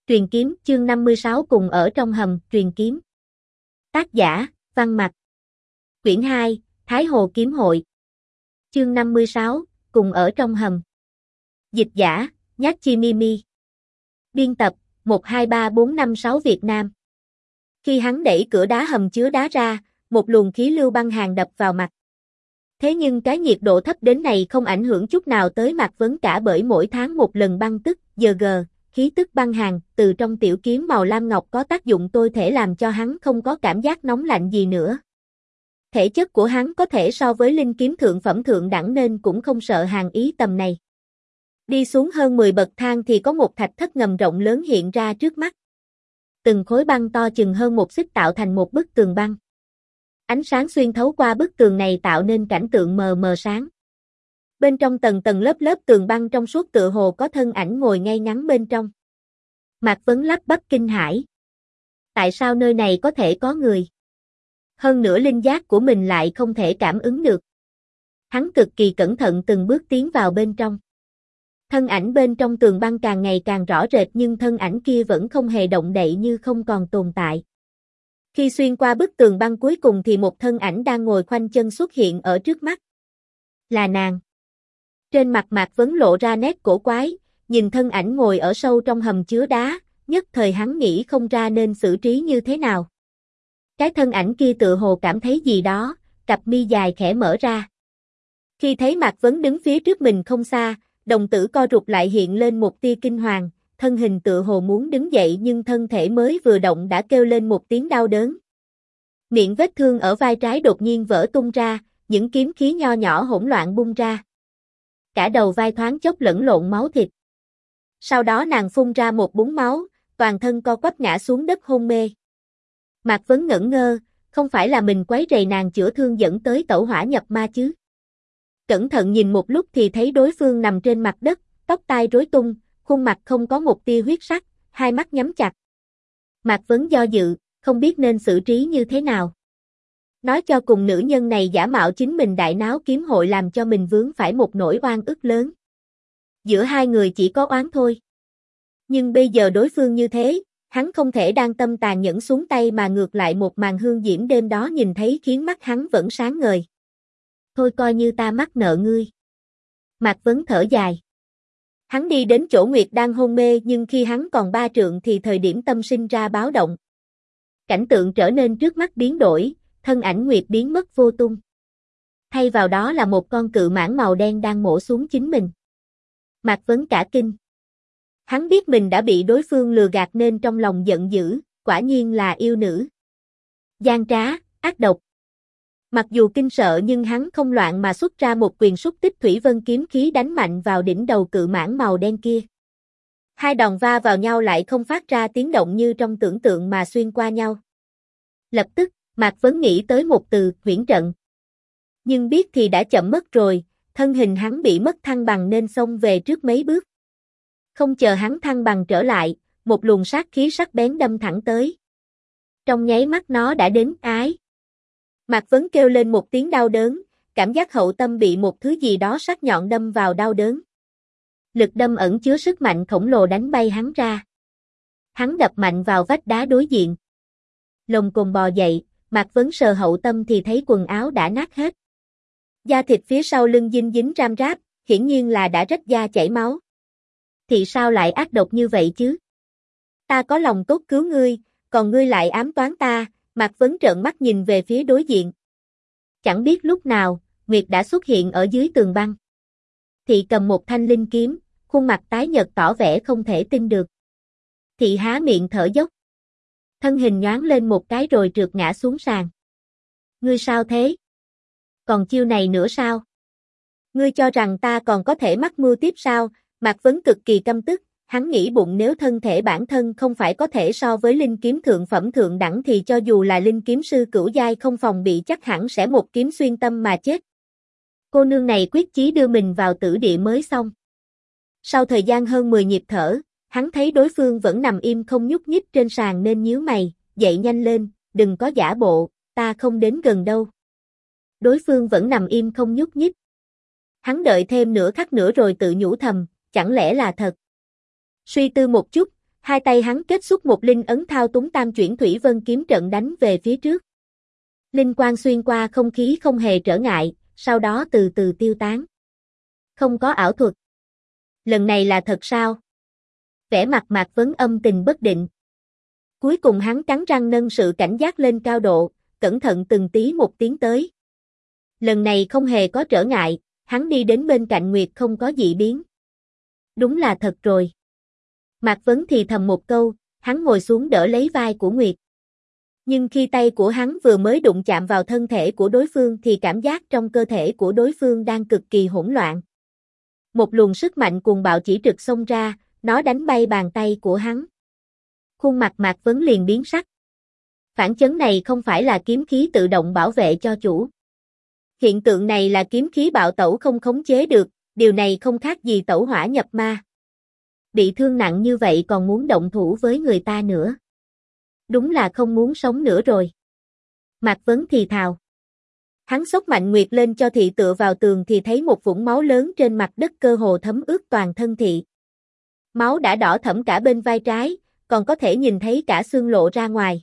Truyền kiếm, chương 56 cùng ở trong hầm, truyền kiếm. Tác giả, Văn Mặc. Quyển 2, Thái Hồ Kiếm Hội. Chương 56, cùng ở trong hầm. Dịch giả, Nhát Chi Mimi. Biên tập, 123456 Việt Nam. Khi hắn đẩy cửa đá hầm chứa đá ra, một luồng khí lưu băng hàn đập vào mặt. Thế nhưng cái nhiệt độ thấp đến này không ảnh hưởng chút nào tới Mạc Vấn cả, bởi mỗi tháng một lần băng tức, giờ khí tức băng hàn từ trong tiểu kiếm màu lam ngọc có tác dụng tôi thể làm cho hắn không có cảm giác nóng lạnh gì nữa. Thể chất của hắn có thể so với linh kiếm thượng phẩm thượng đẳng nên cũng không sợ hàn ý tầm này. Đi xuống hơn 10 bậc thang thì có một thạch thất ngầm rộng lớn hiện ra trước mắt. Từng khối băng to chừng hơn một xích tạo thành một bức tường băng. Ánh sáng xuyên thấu qua bức tường này tạo nên cảnh tượng mờ mờ sáng. Bên trong tầng tầng lớp lớp tường băng trong suốt tựa hồ có thân ảnh ngồi ngay ngắn bên trong. Mạc Vấn lắp bắp kinh hãi. Tại sao nơi này có thể có người? Hơn nữa linh giác của mình lại không thể cảm ứng được. Hắn cực kỳ cẩn thận từng bước tiến vào bên trong. Thân ảnh bên trong tường băng càng ngày càng rõ rệt nhưng thân ảnh kia vẫn không hề động đậy như không còn tồn tại. Khi xuyên qua bức tường băng cuối cùng thì một thân ảnh đang ngồi khoanh chân xuất hiện ở trước mắt. Là nàng. Trên mặt Mạc Vấn lộ ra nét cổ quái, nhìn thân ảnh ngồi ở sâu trong hầm chứa đá, nhất thời hắn nghĩ không ra nên xử trí như thế nào. Cái thân ảnh kia tựa hồ cảm thấy gì đó, cặp mi dài khẽ mở ra. Khi thấy Mạc Vấn đứng phía trước mình không xa, đồng tử co rụt lại hiện lên một tia kinh hoàng, thân hình tựa hồ muốn đứng dậy nhưng thân thể mới vừa động đã kêu lên một tiếng đau đớn. Miệng vết thương ở vai trái đột nhiên vỡ tung ra, những kiếm khí nho nhỏ hỗn loạn bung ra. Cả đầu vai thoáng chốc lẫn lộn máu thịt. Sau đó nàng phun ra một búng máu, toàn thân co quắp ngã xuống đất hôn mê. Mạc Vấn ngẩn ngơ, không phải là mình quấy rầy nàng chữa thương dẫn tới tẩu hỏa nhập ma chứ? Cẩn thận nhìn một lúc thì thấy đối phương nằm trên mặt đất, tóc tai rối tung, khuôn mặt không có một tia huyết sắc, hai mắt nhắm chặt. Mạc Vấn do dự, không biết nên xử trí như thế nào. Nói cho cùng nữ nhân này giả mạo chính mình đại náo kiếm hội làm cho mình vướng phải một nỗi oan ức lớn. Giữa hai người chỉ có oán thôi. Nhưng bây giờ đối phương như thế, hắn không thể đang tâm tàn nhẫn xuống tay mà ngược lại một màn hương diễm đêm đó nhìn thấy khiến mắt hắn vẫn sáng ngời. Thôi coi như ta mắc nợ ngươi. Mạc Vấn thở dài. Hắn đi đến chỗ Nguyệt đang hôn mê nhưng khi hắn còn 3 trượng thì thời điểm tâm sinh ra báo động. Cảnh tượng trở nên trước mắt biến đổi, thân ảnh Nguyệt biến mất vô tung. Thay vào đó là một con cự mãng màu đen đang mổ xuống chính mình. Mạc Vấn cả kinh. Hắn biết mình đã bị đối phương lừa gạt nên trong lòng giận dữ, quả nhiên là yêu nữ. Gian trá, ác độc. Mặc dù kinh sợ nhưng hắn không loạn mà xuất ra một quyền xúc tích thủy vân kiếm khí đánh mạnh vào đỉnh đầu cự mãng màu đen kia. Hai đòn va vào nhau lại không phát ra tiếng động như trong tưởng tượng mà xuyên qua nhau. Lập tức, Mạc Vấn nghĩ tới một từ, huyễn trận. Nhưng biết thì đã chậm mất rồi, thân hình hắn bị mất thăng bằng nên xông về trước mấy bước. Không chờ hắn thăng bằng trở lại, một luồng sát khí sắc bén đâm thẳng tới. Trong nháy mắt nó đã đến, ái. Mạc Vấn kêu lên một tiếng đau đớn, cảm giác hậu tâm bị một thứ gì đó sắc nhọn đâm vào đau đớn. Lực đâm ẩn chứa sức mạnh khổng lồ đánh bay hắn ra. Hắn đập mạnh vào vách đá đối diện. Lồng cồn bò dậy, Mạc Vấn sờ hậu tâm thì thấy quần áo đã nát hết. Da thịt phía sau lưng dinh dính ram ráp, hiển nhiên là đã rách da chảy máu. Thì sao lại ác độc như vậy chứ? Ta có lòng tốt cứu ngươi, còn ngươi lại ám toán ta. Mạc Vấn trợn mắt nhìn về phía đối diện. Chẳng biết lúc nào, Nguyệt đã xuất hiện ở dưới tường băng. Thị cầm một thanh linh kiếm, khuôn mặt tái nhợt tỏ vẻ không thể tin được. Thị há miệng thở dốc. Thân hình nhoáng lên một cái rồi trượt ngã xuống sàn. Ngươi sao thế? Còn chiêu này nữa sao? Ngươi cho rằng ta còn có thể mắc mưu tiếp sao? Mạc Vấn cực kỳ căm tức. Hắn nghĩ bụng nếu thân thể bản thân không phải có thể so với linh kiếm thượng phẩm thượng đẳng thì cho dù là linh kiếm sư cửu giai không phòng bị chắc hẳn sẽ một kiếm xuyên tâm mà chết. Cô nương này quyết chí đưa mình vào tử địa mới xong. Sau thời gian hơn 10 nhịp thở, hắn thấy đối phương vẫn nằm im không nhúc nhích trên sàn nên nhíu mày, dậy nhanh lên, đừng có giả bộ, ta không đến gần đâu. Đối phương vẫn nằm im không nhúc nhích. Hắn đợi thêm nửa khắc nữa rồi tự nhủ thầm, chẳng lẽ là thật. Suy tư một chút, Hai tay hắn kết xuất một linh ấn thao túng tam chuyển thủy vân kiếm trận đánh về phía trước. Linh quang xuyên qua không khí không hề trở ngại, sau đó từ từ tiêu tán. Không có ảo thuật. Lần này là thật sao? Vẻ mặt Mạc Vấn âm tình bất định. Cuối cùng hắn cắn răng nâng sự cảnh giác lên cao độ, cẩn thận từng tí một tiến tới. Lần này không hề có trở ngại, hắn đi đến bên cạnh Nguyệt không có dị biến. Đúng là thật rồi. Mạc Vấn thì thầm một câu, hắn ngồi xuống đỡ lấy vai của Nguyệt. Nhưng khi tay của hắn vừa mới đụng chạm vào thân thể của đối phương thì cảm giác trong cơ thể của đối phương đang cực kỳ hỗn loạn. Một luồng sức mạnh cuồng bạo chỉ trực xông ra, nó đánh bay bàn tay của hắn. Khuôn mặt Mạc Vấn liền biến sắc. Phản chấn này không phải là kiếm khí tự động bảo vệ cho chủ. Hiện tượng này là kiếm khí bạo tẩu không khống chế được, điều này không khác gì tẩu hỏa nhập ma. Bị thương nặng như vậy còn muốn động thủ với người ta nữa. Đúng là không muốn sống nữa rồi. Mạc Vấn thì thào. Hắn xốc mạnh Nguyệt lên cho thị tựa vào tường thì thấy một vũng máu lớn trên mặt đất cơ hồ thấm ướt toàn thân thị. Máu đã đỏ thẫm cả bên vai trái, còn có thể nhìn thấy cả xương lộ ra ngoài.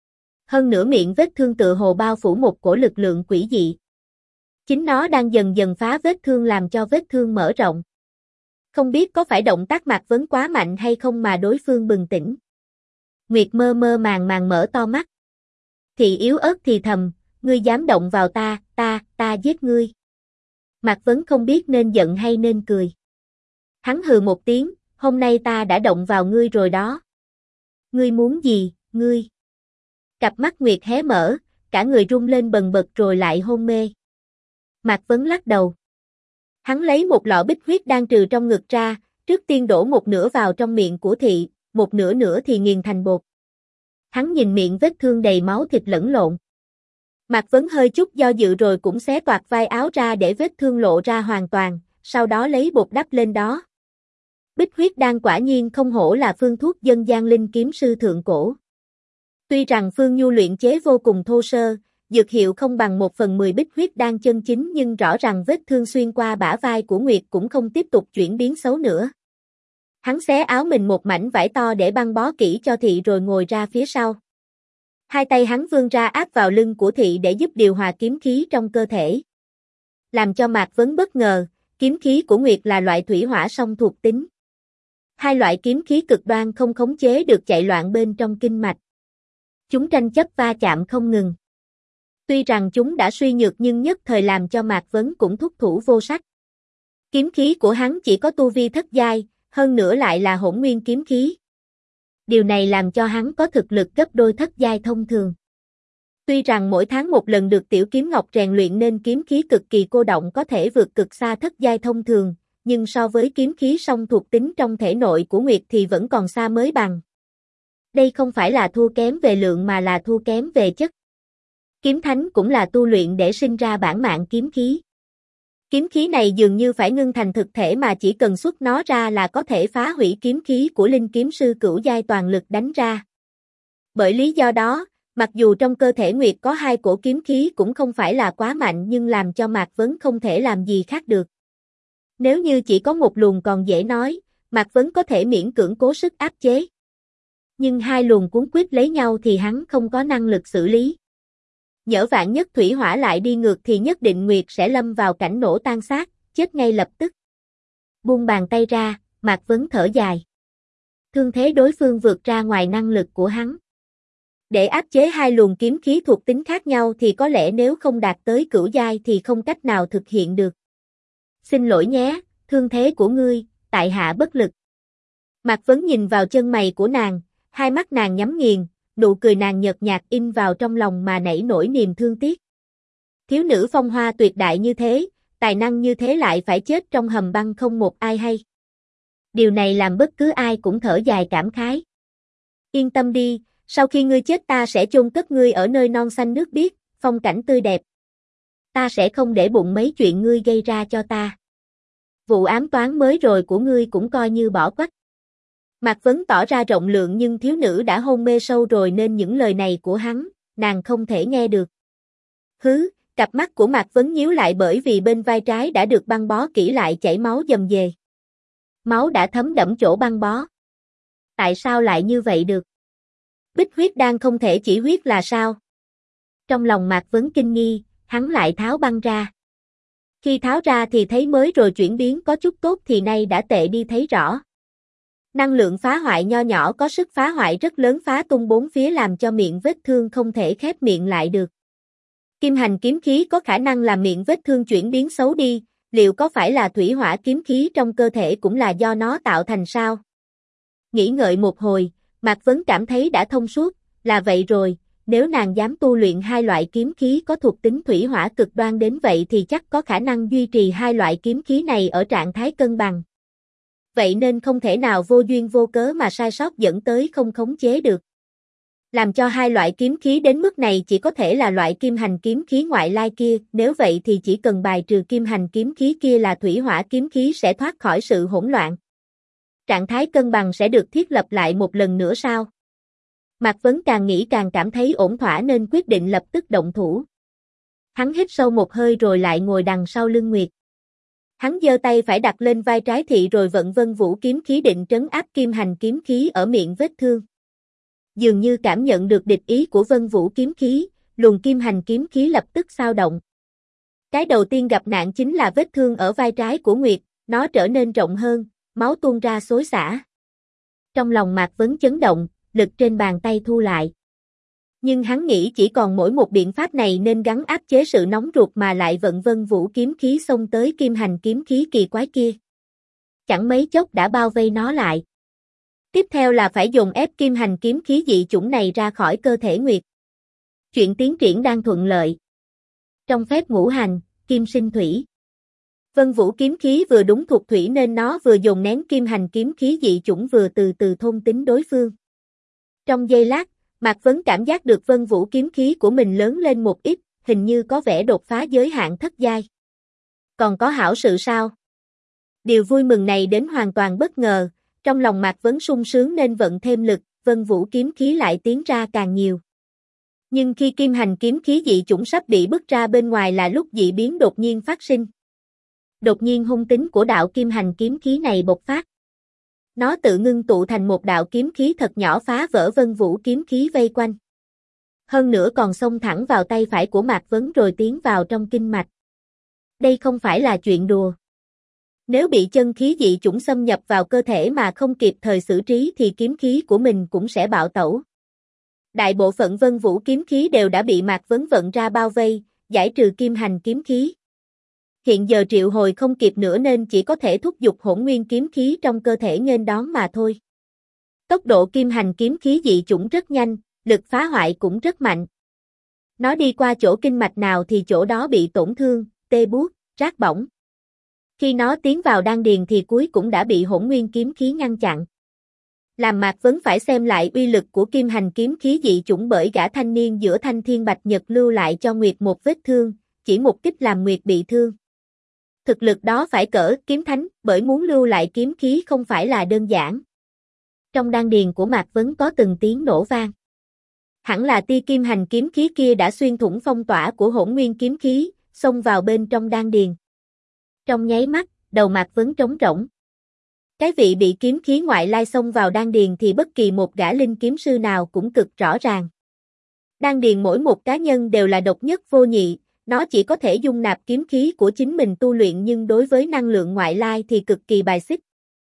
Hơn nữa miệng vết thương tựa hồ bao phủ một cổ lực lượng quỷ dị. Chính nó đang dần dần phá vết thương làm cho vết thương mở rộng. Không biết có phải động tác Mạc Vấn quá mạnh hay không mà đối phương bừng tỉnh. Nguyệt mơ mơ màng màng mở to mắt. Thị yếu ớt thì thầm, ngươi dám động vào ta giết ngươi. Mạc Vấn không biết nên giận hay nên cười. Hắn hừ một tiếng, hôm nay ta đã động vào ngươi rồi đó. Ngươi muốn gì, ngươi? Cặp mắt Nguyệt hé mở, cả người rung lên bần bật rồi lại hôn mê. Mạc Vấn lắc đầu. Hắn lấy một lọ bích huyết đan trừ trong ngực ra, trước tiên đổ một nửa vào trong miệng của thị, một nửa nữa thì nghiền thành bột. Hắn nhìn miệng vết thương đầy máu thịt lẫn lộn. Mạc Vấn hơi chút do dự rồi cũng xé toạc vai áo ra để vết thương lộ ra hoàn toàn, sau đó lấy bột đắp lên đó. Bích huyết đan quả nhiên không hổ là phương thuốc dân gian linh kiếm sư thượng cổ. Tuy rằng phương nhu luyện chế vô cùng thô sơ, dược hiệu không bằng 1/10 bích huyết đan chân chính nhưng rõ ràng vết thương xuyên qua bả vai của Nguyệt cũng không tiếp tục chuyển biến xấu nữa. Hắn xé áo mình một mảnh vải to để băng bó kỹ cho thị rồi ngồi ra phía sau. Hai tay hắn vươn ra áp vào lưng của thị để giúp điều hòa kiếm khí trong cơ thể. Làm cho Mạc Vấn bất ngờ, kiếm khí của Nguyệt là loại thủy hỏa song thuộc tính. Hai loại kiếm khí cực đoan không khống chế được chạy loạn bên trong kinh mạch. Chúng tranh chấp va chạm không ngừng. Tuy rằng chúng đã suy nhược nhưng nhất thời làm cho Mạc Vấn cũng thúc thủ vô sách. Kiếm khí của hắn chỉ có tu vi thất giai, hơn nữa lại là hỗn nguyên kiếm khí. Điều này làm cho hắn có thực lực gấp đôi thất giai thông thường. Tuy rằng mỗi tháng một lần được tiểu kiếm ngọc rèn luyện nên kiếm khí cực kỳ cô động có thể vượt cực xa thất giai thông thường, nhưng so với kiếm khí song thuộc tính trong thể nội của Nguyệt thì vẫn còn xa mới bằng. Đây không phải là thua kém về lượng mà là thua kém về chất. Kiếm thánh cũng là tu luyện để sinh ra bản mạng kiếm khí. Kiếm khí này dường như phải ngưng thành thực thể mà chỉ cần xuất nó ra là có thể phá hủy kiếm khí của linh kiếm sư cửu giai toàn lực đánh ra. Bởi lý do đó, mặc dù trong cơ thể Nguyệt có hai cổ kiếm khí cũng không phải là quá mạnh nhưng làm cho Mạc Vấn không thể làm gì khác được. Nếu như chỉ có một luồng còn dễ nói, Mạc Vấn có thể miễn cưỡng cố sức áp chế. Nhưng hai luồng cuốn quýt lấy nhau thì hắn không có năng lực xử lý. Nhỡ vạn nhất thủy hỏa lại đi ngược thì nhất định Nguyệt sẽ lâm vào cảnh nổ tan xác, chết ngay lập tức. Buông bàn tay ra, Mạc Vấn thở dài. Thương thế đối phương vượt ra ngoài năng lực của hắn. Để áp chế hai luồng kiếm khí thuộc tính khác nhau thì có lẽ nếu không đạt tới cửu giai thì không cách nào thực hiện được. Xin lỗi nhé, thương thế của ngươi, tại hạ bất lực. Mạc Vấn nhìn vào chân mày của nàng, hai mắt nàng nhắm nghiền, nụ cười nàng nhợt nhạt in vào trong lòng mà nảy nổi niềm thương tiếc. Thiếu nữ phong hoa tuyệt đại như thế, tài năng như thế lại phải chết trong hầm băng không một ai hay. Điều này làm bất cứ ai cũng thở dài cảm khái. Yên tâm đi, sau khi ngươi chết ta sẽ chôn cất ngươi ở nơi non xanh nước biếc, phong cảnh tươi đẹp. Ta sẽ không để bụng mấy chuyện ngươi gây ra cho ta. Vụ ám toán mới rồi của ngươi cũng coi như bỏ quách. Mạc Vấn tỏ ra rộng lượng nhưng thiếu nữ đã hôn mê sâu rồi nên những lời này của hắn, nàng không thể nghe được. Hứ, cặp mắt của Mạc Vấn nhíu lại bởi vì bên vai trái đã được băng bó kỹ lại chảy máu dầm dề. Máu đã thấm đẫm chỗ băng bó. Tại sao lại như vậy được? Bích huyết đan không thể chỉ huyết là sao? Trong lòng Mạc Vấn kinh nghi, hắn lại tháo băng ra. Khi tháo ra thì thấy mới rồi chuyển biến có chút tốt thì nay đã tệ đi thấy rõ. Năng lượng phá hoại nho nhỏ có sức phá hoại rất lớn phá tung bốn phía làm cho miệng vết thương không thể khép miệng lại được. Kim hành kiếm khí có khả năng làm miệng vết thương chuyển biến xấu đi, liệu có phải là thủy hỏa kiếm khí trong cơ thể cũng là do nó tạo thành sao? Nghĩ ngợi một hồi, Mạc Vấn cảm thấy đã thông suốt, là vậy rồi, nếu nàng dám tu luyện hai loại kiếm khí có thuộc tính thủy hỏa cực đoan đến vậy thì chắc có khả năng duy trì hai loại kiếm khí này ở trạng thái cân bằng. Vậy nên không thể nào vô duyên vô cớ mà sai sót dẫn tới không khống chế được. Làm cho hai loại kiếm khí đến mức này chỉ có thể là loại kim hành kiếm khí ngoại lai kia, nếu vậy thì chỉ cần bài trừ kim hành kiếm khí kia là thủy hỏa kiếm khí sẽ thoát khỏi sự hỗn loạn. Trạng thái cân bằng sẽ được thiết lập lại một lần nữa sao? Mạc Vấn càng nghĩ càng cảm thấy ổn thỏa nên quyết định lập tức động thủ. Hắn hít sâu một hơi rồi lại ngồi đằng sau lưng Nguyệt. Hắn giơ tay phải đặt lên vai trái thị rồi vận Vân Vũ kiếm khí định trấn áp kim hành kiếm khí ở miệng vết thương. Dường như cảm nhận được địch ý của Vân Vũ kiếm khí, luồng kim hành kiếm khí lập tức xao động. Cái đầu tiên gặp nạn chính là vết thương ở vai trái của Nguyệt, nó trở nên rộng hơn, máu tuôn ra xối xả. Trong lòng Mạc Vấn chấn động, lực trên bàn tay thu lại. Nhưng hắn nghĩ chỉ còn mỗi một biện pháp này nên gắng áp chế sự nóng ruột mà lại vận Vân Vũ kiếm khí xông tới kim hành kiếm khí kỳ quái kia. Chẳng mấy chốc đã bao vây nó lại. Tiếp theo là phải dồn ép kim hành kiếm khí dị chủng này ra khỏi cơ thể Nguyệt. Chuyện tiến triển đang thuận lợi. Trong phép ngũ hành, kim sinh thủy. Vân Vũ kiếm khí vừa đúng thuộc thủy nên nó vừa dồn nén kim hành kiếm khí dị chủng vừa từ từ thôn tính đối phương. Trong giây lát, Mạc Vấn cảm giác được Vân Vũ kiếm khí của mình lớn lên một ít, hình như có vẻ đột phá giới hạn thất giai. Còn có hảo sự sao? Điều vui mừng này đến hoàn toàn bất ngờ, trong lòng Mạc Vấn sung sướng nên vận thêm lực, Vân Vũ kiếm khí lại tiến ra càng nhiều. Nhưng khi kim hành kiếm khí dị chủng sắp bị bức ra bên ngoài là lúc dị biến đột nhiên phát sinh. Đột nhiên hung tính của đạo kim hành kiếm khí này bộc phát. Nó tự ngưng tụ thành một đạo kiếm khí thật nhỏ phá vỡ Vân Vũ kiếm khí vây quanh. Hơn nữa còn xông thẳng vào tay phải của Mạc Vấn rồi tiến vào trong kinh mạch. Đây không phải là chuyện đùa. Nếu bị chân khí dị chủng xâm nhập vào cơ thể mà không kịp thời xử trí thì kiếm khí của mình cũng sẽ bạo tẩu. Đại bộ phận Vân Vũ kiếm khí đều đã bị Mạc Vấn vận ra bao vây, giải trừ kim hành kiếm khí. Hiện giờ triệu hồi không kịp nữa nên chỉ có thể thúc giục hỗn nguyên kiếm khí trong cơ thể nghênh đón mà thôi. Tốc độ kim hành kiếm khí dị chủng rất nhanh, lực phá hoại cũng rất mạnh. Nó đi qua chỗ kinh mạch nào thì chỗ đó bị tổn thương, tê buốt, rát bỏng. Khi nó tiến vào đan điền thì cuối cũng đã bị hỗn nguyên kiếm khí ngăn chặn. Làm Mạc Vấn phải xem lại uy lực của kim hành kiếm khí dị chủng bởi gã thanh niên giữa Thanh Thiên Bạch Nhật lưu lại cho Nguyệt một vết thương, chỉ một kích làm Nguyệt bị thương. Thực lực đó phải cỡ kiếm thánh, bởi muốn lưu lại kiếm khí không phải là đơn giản. Trong đan điền của Mạc Vấn có từng tiếng nổ vang. Hẳn là tia kim hành kiếm khí kia đã xuyên thủng phong tỏa của hỗn nguyên kiếm khí, xông vào bên trong đan điền. Trong nháy mắt, đầu Mạc Vấn trống rỗng. Cái vị bị kiếm khí ngoại lai xông vào đan điền thì bất kỳ một gã linh kiếm sư nào cũng cực rõ ràng. Đan điền mỗi một cá nhân đều là độc nhất vô nhị, nó chỉ có thể dung nạp kiếm khí của chính mình tu luyện nhưng đối với năng lượng ngoại lai thì cực kỳ bài xích.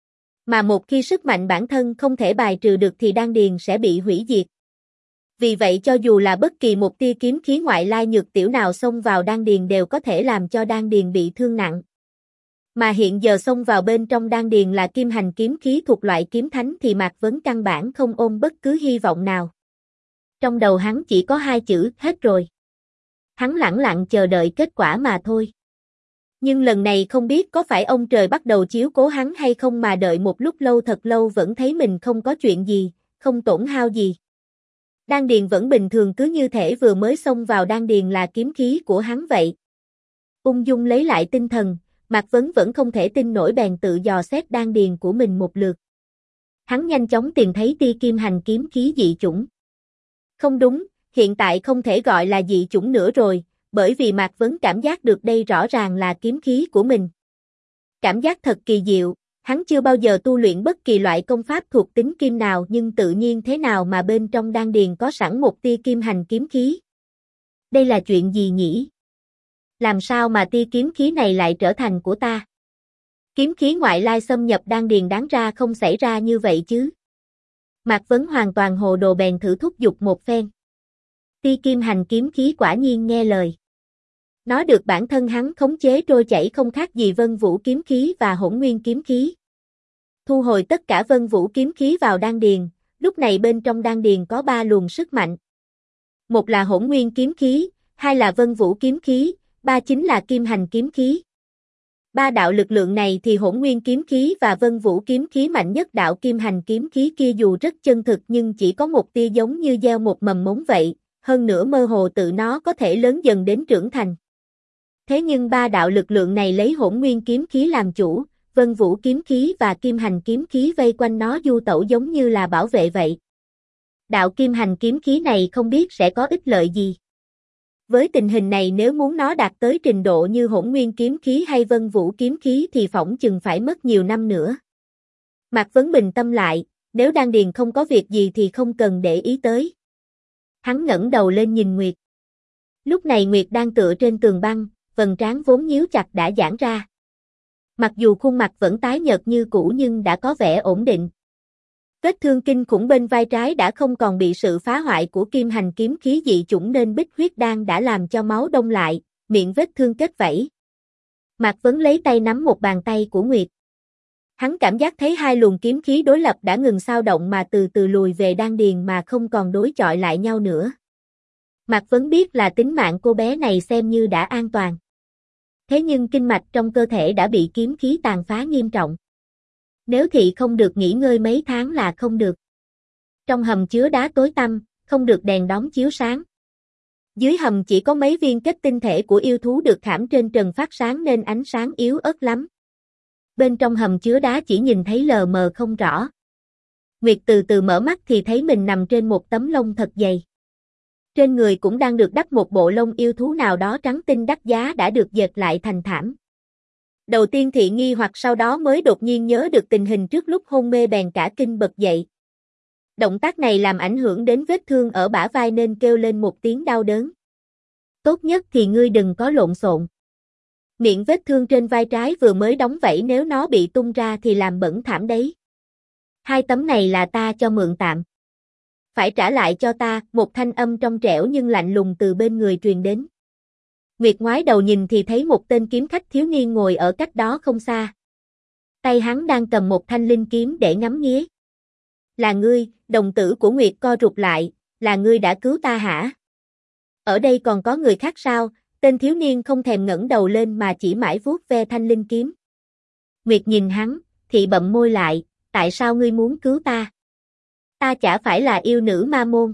Mà một khi sức mạnh bản thân không thể bài trừ được thì đan điền sẽ bị hủy diệt. Vì vậy cho dù là bất kỳ một tia kiếm khí ngoại lai nhược tiểu nào xông vào đan điền đều có thể làm cho đan điền bị thương nặng. Mà hiện giờ xông vào bên trong đan điền là kim hành kiếm khí thuộc loại kiếm thánh thì Mạc Vấn căn bản không ôm bất cứ hy vọng nào. Trong đầu hắn chỉ có hai chữ, hết rồi. Hắn lẳng lặng chờ đợi kết quả mà thôi. Nhưng lần này không biết có phải ông trời bắt đầu chiếu cố hắn hay không mà đợi một lúc lâu thật lâu vẫn thấy mình không có chuyện gì, không tổn hao gì. Đan điền vẫn bình thường cứ như thể vừa mới xông vào đan điền là kiếm khí của hắn vậy. Ung dung lấy lại tinh thần, Mạc Vấn vẫn không thể tin nổi bèn tự dò xét đan điền của mình một lượt. Hắn nhanh chóng tìm thấy tia kim hành kiếm khí dị chủng. Không đúng, hiện tại không thể gọi là dị chủng nữa rồi, bởi vì Mạc Vấn cảm giác được đây rõ ràng là kiếm khí của mình. Cảm giác thật kỳ diệu, Hắn chưa bao giờ tu luyện bất kỳ loại công pháp thuộc tính kim nào nhưng tự nhiên thế nào mà bên trong đan điền có sẵn một tia kim hành kiếm khí. Đây là chuyện gì nhỉ? Làm sao mà tia kiếm khí này lại trở thành của ta? Kiếm khí ngoại lai xâm nhập đan điền đáng ra không xảy ra như vậy chứ. Mạc Vấn hoàn toàn hồ đồ bèn thử thúc giục một phen. Tia kim hành kiếm khí quả nhiên nghe lời. Nó được bản thân hắn khống chế trôi chảy không khác gì Vân Vũ kiếm khí và Hỗn Nguyên kiếm khí. Thu hồi tất cả Vân Vũ kiếm khí vào đan điền, lúc này bên trong đan điền có 3 luồng sức mạnh. Một là Hỗn Nguyên kiếm khí, hai là Vân Vũ kiếm khí, ba chính là kim hành kiếm khí. Ba đạo lực lượng này thì Hỗn Nguyên kiếm khí và Vân Vũ kiếm khí mạnh nhất, đạo kim hành kiếm khí kia dù rất chân thực nhưng chỉ có một tia giống như gieo một mầm mống vậy, hơn nữa mơ hồ tự nó có thể lớn dần đến trưởng thành. Thế nhưng ba đạo lực lượng này lấy Hỗn Nguyên kiếm khí làm chủ, Vân Vũ kiếm khí và kim hành kiếm khí vây quanh nó du tẩu giống như là bảo vệ vậy. Đạo kim hành kiếm khí này không biết sẽ có ích lợi gì. Với tình hình này nếu muốn nó đạt tới trình độ như Hỗn Nguyên kiếm khí hay Vân Vũ kiếm khí thì phỏng chừng phải mất nhiều năm nữa. Mạc Vấn bình tâm lại, nếu đan điền không có việc gì thì không cần để ý tới. Hắn ngẩng đầu lên nhìn Nguyệt. Lúc này Nguyệt đang tựa trên tường băng, vầng trán vốn nhíu chặt đã giãn ra. Mặc dù khuôn mặt vẫn tái nhợt như cũ nhưng đã có vẻ ổn định. Vết thương kinh khủng bên vai trái đã không còn bị sự phá hoại của kim hành kiếm khí dị chủng nên bích huyết đan đã làm cho máu đông lại, miệng vết thương kết vảy. Mạc Vấn lấy tay nắm một bàn tay của Nguyệt. Hắn cảm giác thấy hai luồng kiếm khí đối lập đã ngừng xao động mà từ từ lùi về đan điền mà không còn đối chọi lại nhau nữa. Mạc Vấn biết là tính mạng cô bé này xem như đã an toàn. Thế nhưng kinh mạch trong cơ thể đã bị kiếm khí tàn phá nghiêm trọng. Nếu thị không được nghỉ ngơi mấy tháng là không được. Trong hầm chứa đá tối tăm, không được đèn đóm chiếu sáng. Dưới hầm chỉ có mấy viên kết tinh thể của yêu thú được khảm trên trần phát sáng nên ánh sáng yếu ớt lắm. Bên trong hầm chứa đá chỉ nhìn thấy lờ mờ không rõ. Nguyệt từ từ mở mắt thì thấy mình nằm trên một tấm lông thật dày. Trên người cũng đang được đắp một bộ lông yêu thú nào đó trắng tinh đắt giá đã được dệt lại thành thảm. Đầu tiên thị nghi hoặc sau đó mới đột nhiên nhớ được tình hình trước lúc hôn mê bèn cả kinh bật dậy. Động tác này làm ảnh hưởng đến vết thương ở bả vai nên kêu lên một tiếng đau đớn. Tốt nhất thì ngươi đừng có lộn xộn. Miệng vết thương trên vai trái vừa mới đóng vảy nếu nó bị tung ra thì làm bẩn thảm đấy. Hai tấm này là ta cho mượn tạm. Phải trả lại cho ta, một thanh âm trong trẻo nhưng lạnh lùng từ bên người truyền đến. Nguyệt ngoái đầu nhìn thì thấy một tên kiếm khách thiếu niên ngồi ở cách đó không xa. Tay hắn đang cầm một thanh linh kiếm để ngắm nghía. Là ngươi, đồng tử của Nguyệt co rụt lại, là ngươi đã cứu ta hả? Ở đây còn có người khác sao? Tên thiếu niên không thèm ngẩng đầu lên mà chỉ mãi vuốt ve thanh linh kiếm. Nguyệt nhìn hắn, thì bậm môi lại, tại sao ngươi muốn cứu ta? Ta chả phải là yêu nữ ma môn.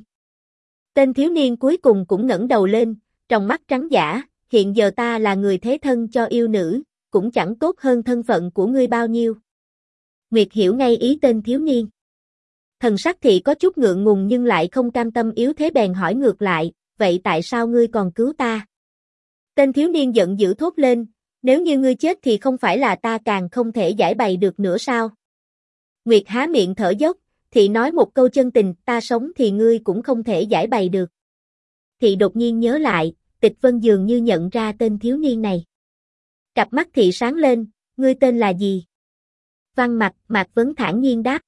Tên thiếu niên cuối cùng cũng ngẩng đầu lên, trong mắt trắng dã, hiện giờ ta là người thế thân cho yêu nữ, cũng chẳng tốt hơn thân phận của ngươi bao nhiêu. Nguyệt hiểu ngay ý tên thiếu niên. Thần sắc thị có chút ngượng ngùng nhưng lại không cam tâm yếu thế bèn hỏi ngược lại, vậy tại sao ngươi còn cứu ta? Tên thiếu niên giận dữ thốt lên, nếu như ngươi chết thì không phải là ta càng không thể giải bày được nữa sao? Nguyệt há miệng thở dốc, thị nói một câu chân tình, ta sống thì ngươi cũng không thể giải bày được. Thị đột nhiên nhớ lại, Tịch Vân dường như nhận ra tên thiếu niên này. Cặp mắt thị sáng lên, ngươi tên là gì? Văn Mặc, Mạc Vấn thản nhiên đáp.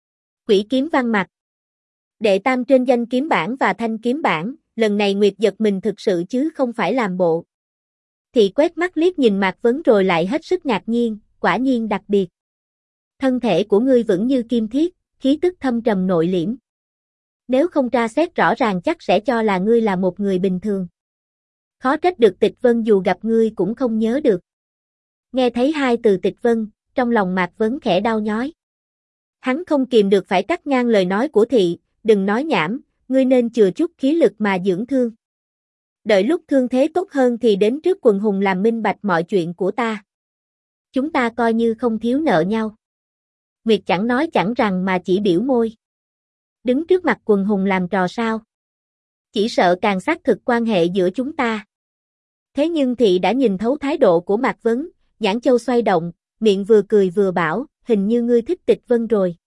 Quỷ kiếm Văn Mặc. Đệ tam trên danh kiếm bản và thanh kiếm bản, lần này Nguyệt giật mình thực sự chứ không phải làm bộ. Thị quét mắt liếc nhìn Mạc Vấn rồi lại hết sức ngạc nhiên, quả nhiên đặc biệt. Thân thể của ngươi vững như kim thiết, khí tức thâm trầm nội liễm. Nếu không tra xét rõ ràng chắc sẽ cho là ngươi là một người bình thường. Khó trách được Tịch Vân dù gặp ngươi cũng không nhớ được. Nghe thấy hai từ Tịch Vân, trong lòng Mạc Vấn khẽ đau nhói. Hắn không kìm được phải cắt ngang lời nói của thị, đừng nói nhảm, ngươi nên chừa chút khí lực mà dưỡng thương. Đợi lúc thương thế tốt hơn thì đến trước quần hùng làm minh bạch mọi chuyện của ta. Chúng ta coi như không thiếu nợ nhau. Nguyệt chẳng nói chẳng rằng mà chỉ biểu môi. Đứng trước mặt quần hùng làm trò sao? Chỉ sợ càng xác thực quan hệ giữa chúng ta. Thế nhưng thị đã nhìn thấu thái độ của Mạc Vấn, nhãn châu xoay động, miệng vừa cười vừa bảo, hình như ngươi thích Tịch Vân rồi.